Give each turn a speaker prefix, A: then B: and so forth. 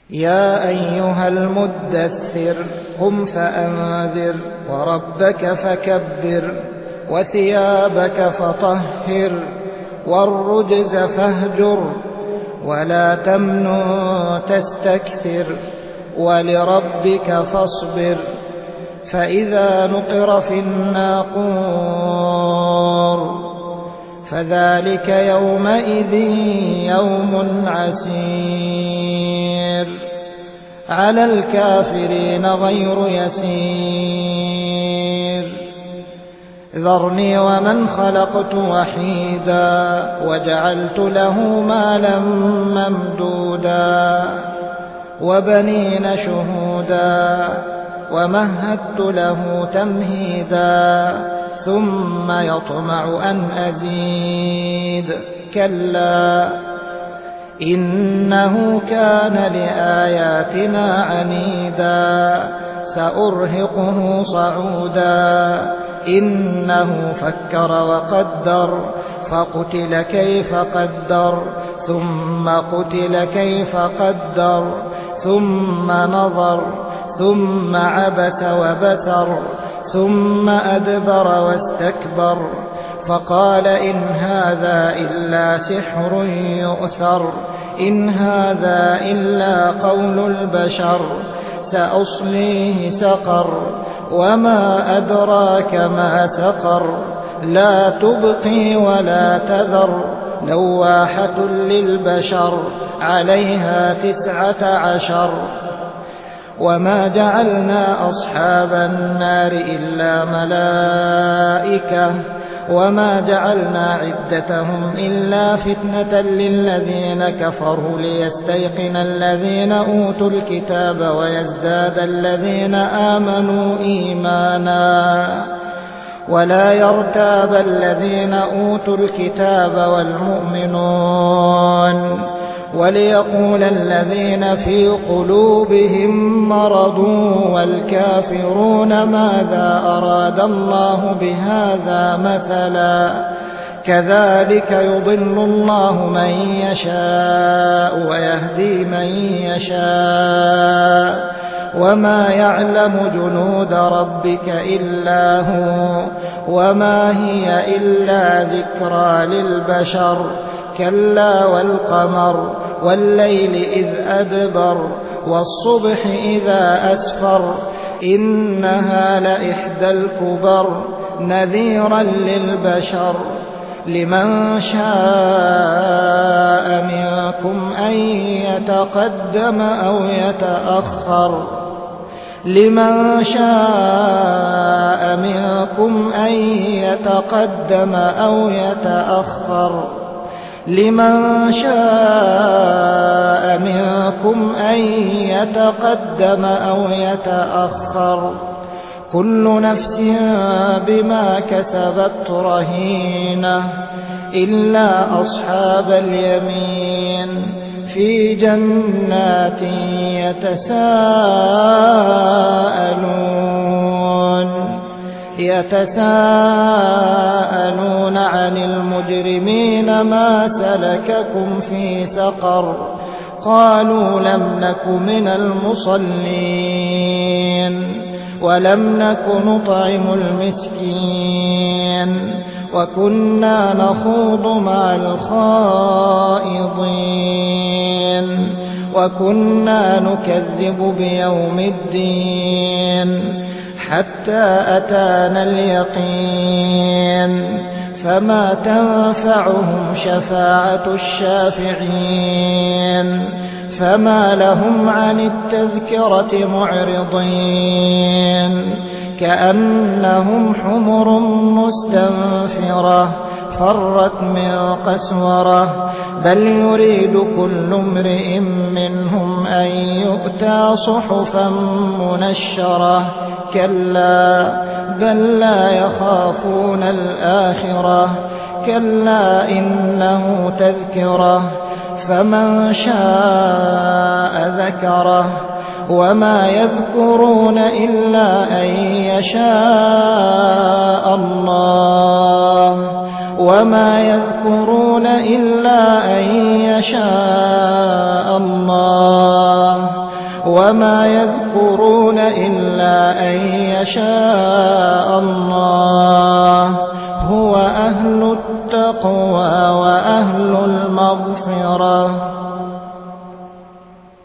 A: يا أيها المدثر قم فأنذر وربك فكبر وثيابك فطهر والرجز فاهجر ولا تمنن تستكثر ولربك فاصبر فإذا نقر في الناقور فذلك يومئذ يوم عسير على الكافرين غير يسير ذرني ومن خلقت وحيدا وجعلت له مالا ممدودا وبنين شهودا ومهدت له تمهيدا ثم يطمع أن أزيد كلا إنه كان لآياتنا عنيدا سأرهقه صعودا إنه فكر وقدر فقتل كيف قدر ثم قتل كيف قدر ثم نظر ثم عبس وبسر ثم أدبر واستكبر فقال إن هذا إلا سحر يؤثر إن هذا إلا قول البشر سأصليه سقر وما أدراك ما سقر لا تبقي ولا تذر لواحة للبشر عليها 19 وما جعلنا أصحاب النار إلا ملائكة وما جعلنا عدتهم إلا فتنة للذين كفروا ليستيقن الذين أوتوا الكتاب ويزداد الذين آمنوا إيمانا ولا يرتاب الذين أوتوا الكتاب والمؤمنون وليقول الذين في قلوبهم مرض والكافرون ماذا أراد الله بهذا مثلا كذلك يضل الله من يشاء ويهدي من يشاء وما يعلم جنود ربك إلا هو وما هي إلا ذكرى للبشر كلا والقمر والليل إذ أدبر والصبح إذا أسفر إنها لإحدى الكبر نذيرا للبشر لمن شاء منكم أن يتقدم أو يتأخر لمن شاء منكم أن يتقدم أو يتأخر لمن شاء منكم أن يتقدم أو يتأخر كل نفس بما كسبت رهينة إلا أصحاب اليمين في جنات يتساءلون عن المجرمين ما سلككم في سقر قالوا لم نك من المصلين ولم نك نطعم المسكين وكنا نخوض مع الخائضين وكنا نكذب بيوم الدين حتى أتانا اليقين فما تنفعهم شفاعة الشافعين فما لهم عن التذكرة معرضين كأنهم حمر مستنفرة فرت من قسورة بل يريد كل امرئ منهم أن يؤتى صحفا منشرة كلا بل لا يخافون الآخرة كلا إنه تذكرة فمن شاء ذكره وما يذكرون إلا أن يشاء الله وما يذكرون إلا أن يشاء الله وما يذكرون إلا أن يشاء الله هو أهل التقوى